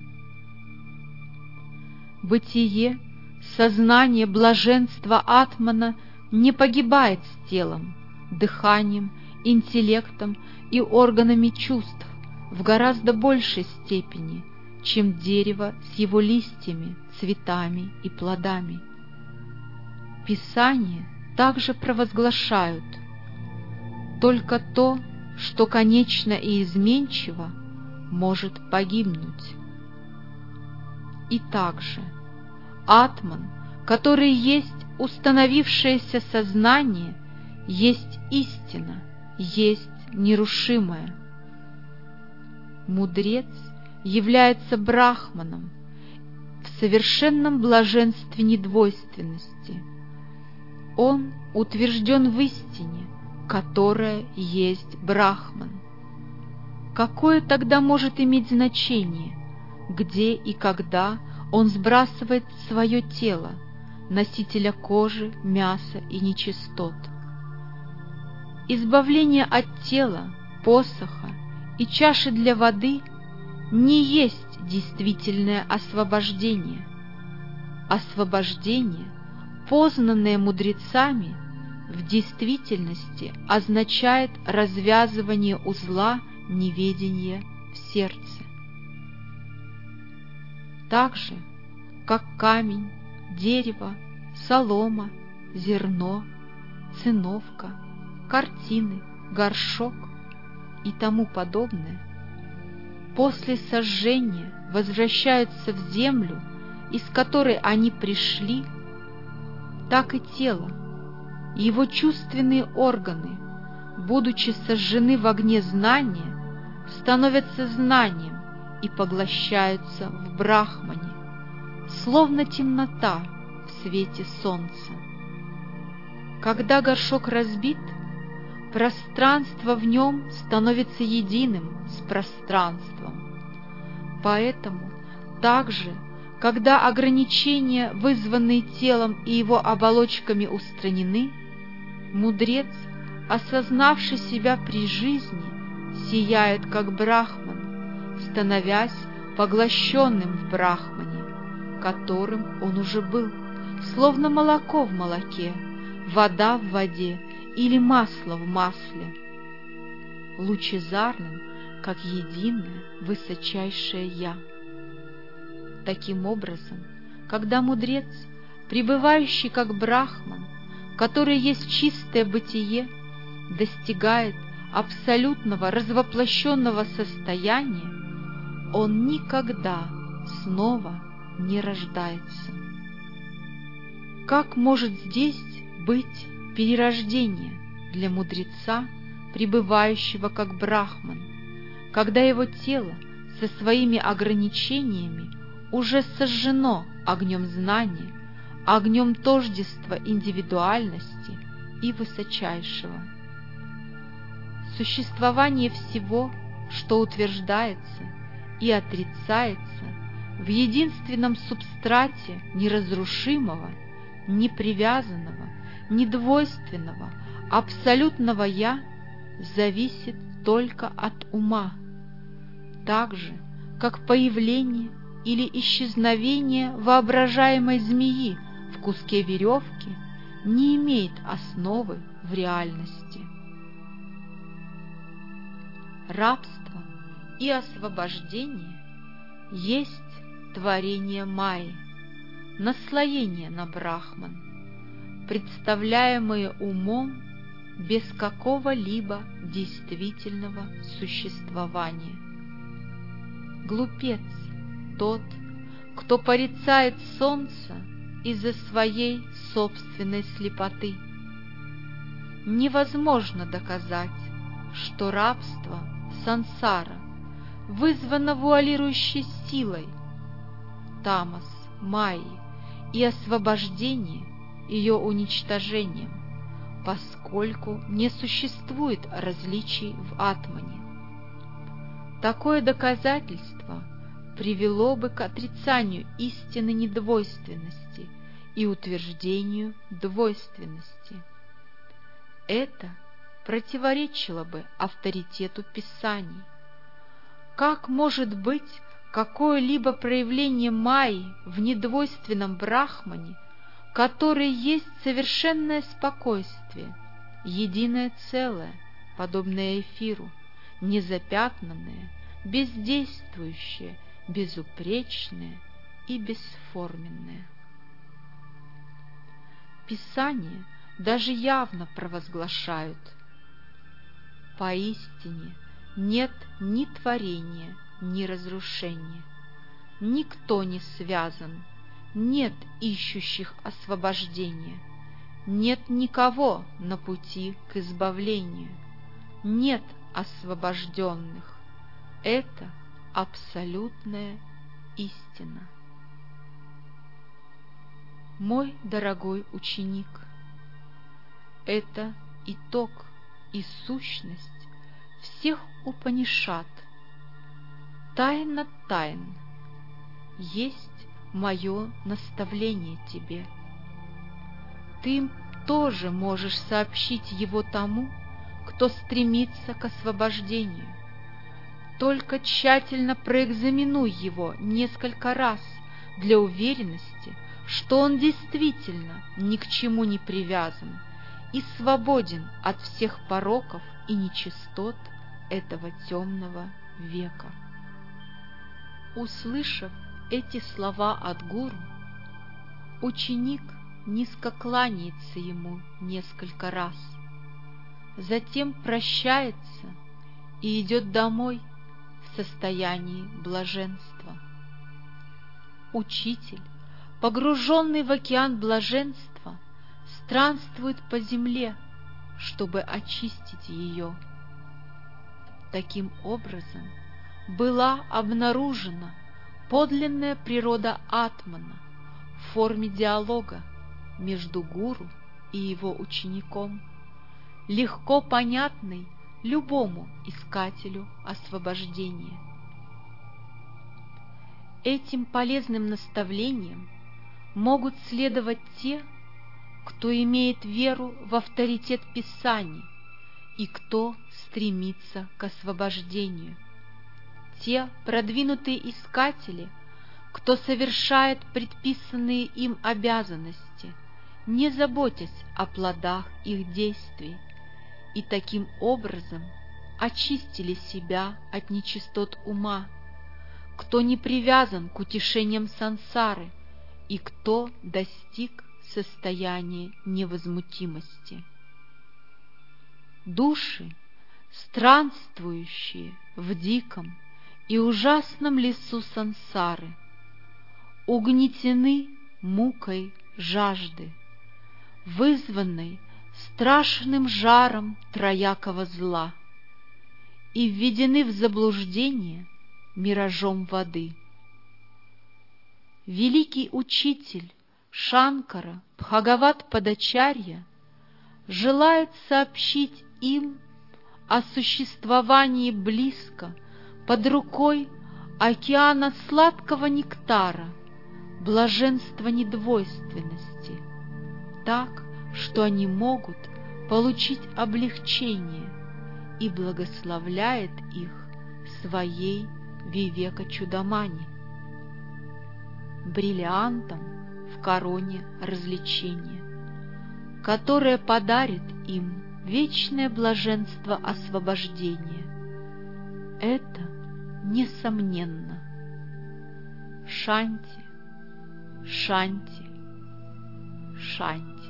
Бытие, сознание блаженства Атмана не погибает с телом, дыханием, интеллектом и органами чувств в гораздо большей степени, чем дерево с его листьями, цветами и плодами. Писания также провозглашают: только то, что конечно и изменчиво, может погибнуть. И также Атман, который есть установившееся сознание, есть истина, есть нерушимое. Мудрец является Брахманом в совершенном блаженстве недвойственности. Он утвержден в истине, которая есть Брахман. Какое тогда может иметь значение, где и когда он сбрасывает свое тело, носителя кожи, мяса и нечистот? Избавление от тела, посоха и чаши для воды не есть действительное освобождение. Освобождение, познанное мудрецами, в действительности означает развязывание узла неведения в сердце. Так же, как камень, дерево, солома, зерно, циновка, картины, горшок и тому подобное, после сожжения возвращаются в землю, из которой они пришли, так и тело, его чувственные органы, будучи сожжены в огне знания, становятся знанием и поглощаются в Брахмане, словно темнота в свете солнца. Когда горшок разбит, пространство в нем становится единым с пространством. Поэтому также, когда ограничения, вызванные телом и его оболочками, устранены, мудрец, осознавший себя при жизни, сияет как Брахман, становясь поглощенным в Брахмане, которым он уже был, словно молоко в молоке, вода в воде или масло в масле, лучезарным, как единое высочайшее Я. Таким образом, когда мудрец, пребывающий как Брахман, который есть чистое бытие, достигает абсолютного развоплощенного состояния, он никогда снова не рождается. Как может здесь быть перерождение для мудреца, пребывающего как Брахман, когда его тело со своими ограничениями уже сожжено огнем знания, огнем тождества индивидуальности и высочайшего? Существование всего, что утверждается и отрицается, в единственном субстрате неразрушимого, непривязанного, недвойственного, абсолютного «Я» зависит только от ума, так же, как появление или исчезновение воображаемой змеи в куске веревки не имеет основы в реальности. Рабство и освобождение есть творение Майи, наслоение на Брахман, представляемые умом без какого-либо действительного существования. Глупец тот, кто порицает солнце из-за своей собственной слепоты. Невозможно доказать, что рабство сансара вызвано вуалирующей силой тамас, майи, и освобождение ее уничтожением, поскольку не существует различий в атмане. Такое доказательство привело бы к отрицанию истины недвойственности и утверждению двойственности. Это противоречило бы авторитету Писаний. Как может быть какое-либо проявление Майи в недвойственном Брахмане, который есть совершенное спокойствие, единое целое, подобное эфиру, незапятнанное, бездействующее, безупречное и бесформенное? Писания даже явно провозглашают: поистине нет ни творения, ни разрушения, никто не связан, нет ищущих освобождения, нет никого на пути к избавлению, нет освобожденных. Это абсолютная истина. Мой дорогой ученик, это итог и сущность всех Упанишад. Тайна тайн есть мое наставление тебе. Ты тоже можешь сообщить его тому, кто стремится к освобождению. Только тщательно проэкзаменуй его несколько раз для уверенности, что он действительно ни к чему не привязан и свободен от всех пороков и нечистот этого темного века. Услышав эти слова от гуру, ученик низко кланяется ему несколько раз, затем прощается и идет домой в состоянии блаженства. Учитель, погруженный в океан блаженства, странствует по земле, чтобы очистить ее. Таким образом, была обнаружена подлинная природа атмана в форме диалога между гуру и его учеником, легко понятный любому искателю освобождения. Этим полезным наставлениям могут следовать те, кто имеет веру в авторитет Писаний и кто стремится к освобождению. Те продвинутые искатели, кто совершает предписанные им обязанности, не заботясь о плодах их действий, и таким образом очистили себя от нечистот ума, кто не привязан к утешениям сансары и кто достиг состояния невозмутимости. Души, странствующие в диком и ужасном лесу сансары, угнетены мукой жажды, вызванной страшным жаром троякого зла, и введены в заблуждение миражом воды. Великий учитель Шанкара Бхагават-падачарья желает сообщить им о существовании близко под рукой океана сладкого нектара, блаженства недвойственности, так, что они могут получить облегчение, и благословляет их своей Вивека-чудамани, бриллиантом в короне развлечения, которое подарит им вечное блаженство освобождения. Это несомненно. Шанти, Шанти, Шанти.